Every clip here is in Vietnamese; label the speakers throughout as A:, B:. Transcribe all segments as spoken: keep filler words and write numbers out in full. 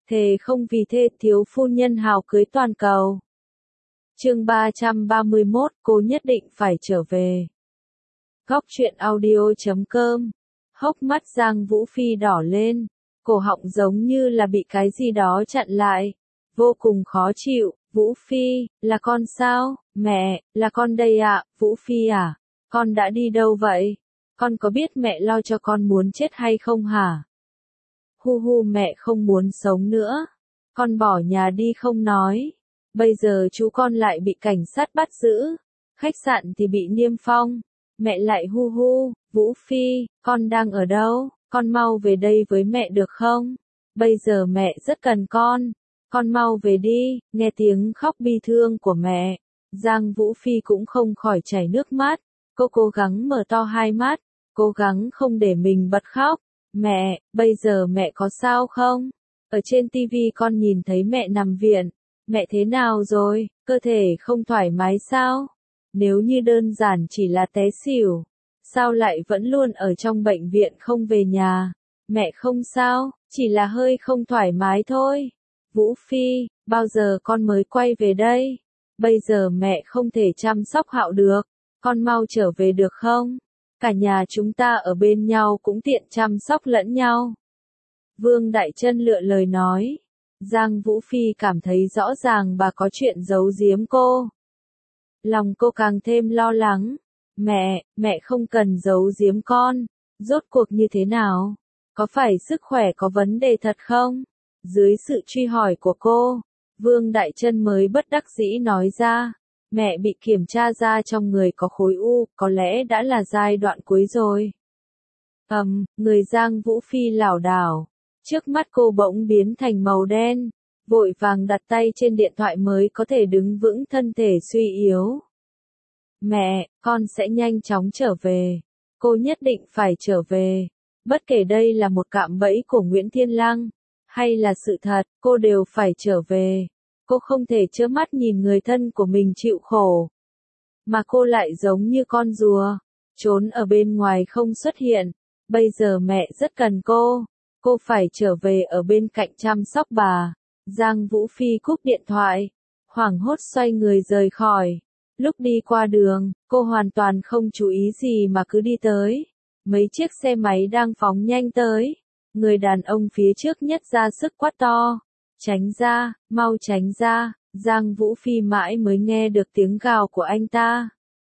A: thề không vì thê thiếu phu nhân hào cưới toàn cầu. Chương ba trăm ba mươi mốt, cô nhất định phải trở về. Góc truyện audio chấm com. Hốc mắt Giang Vũ Phi đỏ lên, cổ họng giống như là bị cái gì đó chặn lại, vô cùng khó chịu. Vũ Phi, là con sao? Mẹ, là con đây ạ. Vũ Phi à, con đã đi đâu vậy? Con có biết mẹ lo cho con muốn chết hay không hả? Hu hu, mẹ không muốn sống nữa. Con bỏ nhà đi không nói. Bây giờ chú con lại bị cảnh sát bắt giữ. Khách sạn thì bị niêm phong. Mẹ lại hu hu. Vũ Phi, con đang ở đâu? Con mau về đây với mẹ được không? Bây giờ mẹ rất cần con. Con mau về đi. Nghe tiếng khóc bi thương của mẹ, Giang Vũ Phi cũng không khỏi chảy nước mắt. Cô cố gắng mở to hai mắt, cố gắng không để mình bật khóc. Mẹ, bây giờ mẹ có sao không? Ở trên tivi con nhìn thấy mẹ nằm viện. Mẹ thế nào rồi? Cơ thể không thoải mái sao? Nếu như đơn giản chỉ là té xỉu, sao lại vẫn luôn ở trong bệnh viện không về nhà? Mẹ không sao, chỉ là hơi không thoải mái thôi. Vũ Phi, bao giờ con mới quay về đây? Bây giờ mẹ không thể chăm sóc Hạo được. Con mau trở về được không? Cả nhà chúng ta ở bên nhau cũng tiện chăm sóc lẫn nhau. Vương Đại Trân lựa lời nói. Giang Vũ Phi cảm thấy rõ ràng bà có chuyện giấu giếm cô. Lòng cô càng thêm lo lắng. Mẹ, mẹ không cần giấu giếm con. Rốt cuộc như thế nào? Có phải sức khỏe có vấn đề thật không? Dưới sự truy hỏi của cô, Vương Đại Trân mới bất đắc dĩ nói ra. Mẹ bị kiểm tra ra trong người có khối u, có lẽ đã là giai đoạn cuối rồi. Ầm, um, người Giang Vũ Phi lảo đảo. Trước mắt cô bỗng biến thành màu đen, vội vàng đặt tay trên điện thoại mới có thể đứng vững, thân thể suy yếu. Mẹ, con sẽ nhanh chóng trở về. Cô nhất định phải trở về. Bất kể đây là một cạm bẫy của Nguyễn Thiên Lăng, hay là sự thật, cô đều phải trở về. Cô không thể trơ mắt nhìn người thân của mình chịu khổ. Mà cô lại giống như con rùa, trốn ở bên ngoài không xuất hiện. Bây giờ mẹ rất cần cô. Cô phải trở về ở bên cạnh chăm sóc bà. Giang Vũ Phi cúp điện thoại, hoảng hốt xoay người rời khỏi. Lúc đi qua đường, cô hoàn toàn không chú ý gì mà cứ đi tới. Mấy chiếc xe máy đang phóng nhanh tới. Người đàn ông phía trước nhất ra sức quát to. Tránh ra, mau tránh ra. Giang Vũ Phi mãi mới nghe được tiếng gào của anh ta.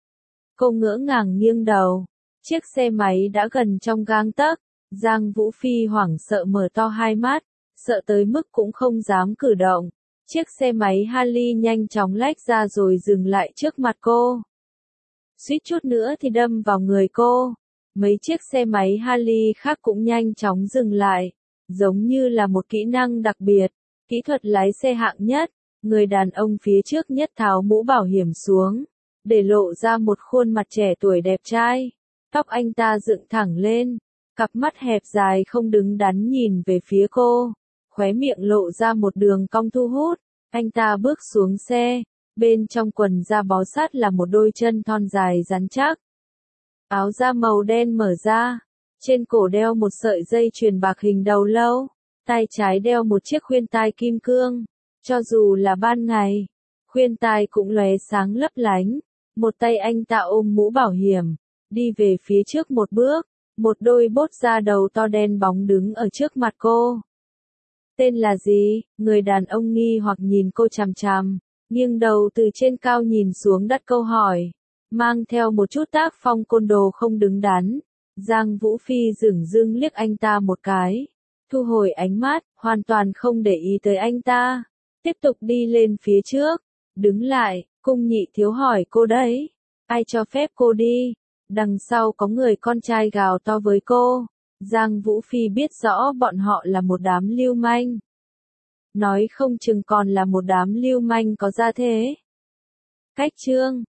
A: Cô ngỡ ngàng nghiêng đầu. Chiếc xe máy đã gần trong gang tấc. Giang Vũ Phi hoảng sợ mở to hai mắt, sợ tới mức cũng không dám cử động. Chiếc xe máy Harley nhanh chóng lách ra rồi dừng lại trước mặt cô. Suýt chút nữa thì đâm vào người cô. Mấy chiếc xe máy Harley khác cũng nhanh chóng dừng lại, giống như là một kỹ năng đặc biệt, kỹ thuật lái xe hạng nhất. Người đàn ông phía trước nhất tháo mũ bảo hiểm xuống, để lộ ra một khuôn mặt trẻ tuổi đẹp trai. Tóc anh ta dựng thẳng lên, cặp mắt hẹp dài không đứng đắn nhìn về phía cô, khóe miệng lộ ra một đường cong thu hút. Anh ta bước xuống xe, bên trong quần da bó sát là một đôi chân thon dài rắn chắc. Áo da màu đen mở ra, trên cổ đeo một sợi dây chuyền bạc hình đầu lâu, tay trái đeo một chiếc khuyên tai kim cương. Cho dù là ban ngày, khuyên tai cũng lóe sáng lấp lánh. Một tay anh ta ôm mũ bảo hiểm, đi về phía trước một bước. Một đôi bốt da đầu to đen bóng đứng ở trước mặt cô. Tên là gì? Người đàn ông nghi hoặc nhìn cô chằm chằm, nghiêng đầu từ trên cao nhìn xuống đặt câu hỏi, mang theo một chút tác phong côn đồ không đứng đắn. Giang Vũ Phi dửng dưng liếc anh ta một cái, thu hồi ánh mắt, hoàn toàn không để ý tới anh ta, tiếp tục đi lên phía trước. Đứng lại, Cung Nhị Thiếu hỏi cô đấy, ai cho phép cô đi? Đằng sau có người con trai gào to với cô. Giang Vũ Phi biết rõ bọn họ là một đám lưu manh. Nói không chừng còn là một đám lưu manh có gia thế. Cách chương